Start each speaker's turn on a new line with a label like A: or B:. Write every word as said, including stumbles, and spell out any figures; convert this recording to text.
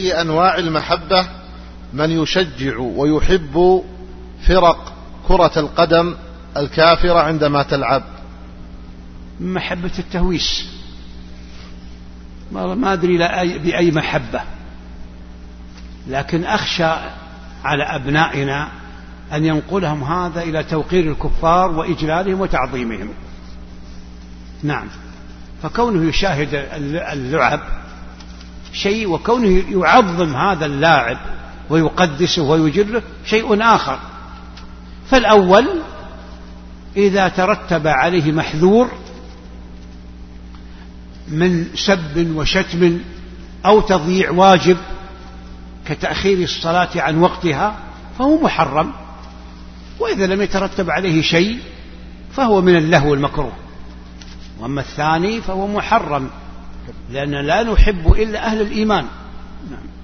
A: أي أنواع المحبة من يشجع ويحب فرق كرة القدم الكافرة عندما تلعب؟
B: محبة التهويس، ما أدري بأي محبة، لكن أخشى على أبنائنا أن ينقلهم هذا إلى توقير الكفار وإجلالهم وتعظيمهم. نعم، فكونه يشاهد اللعب شيء، وكونه يعظم هذا اللاعب ويقدسه ويجله شيء آخر. فالأول إذا ترتب عليه محذور من سب وشتم أو تضييع واجب كتأخير الصلاة عن وقتها فهو محرم، وإذا لم يترتب عليه شيء فهو من اللهو المكروه. وأما الثاني فهو محرم، لأن لا نحب إلا أهل الإيمان. نعم.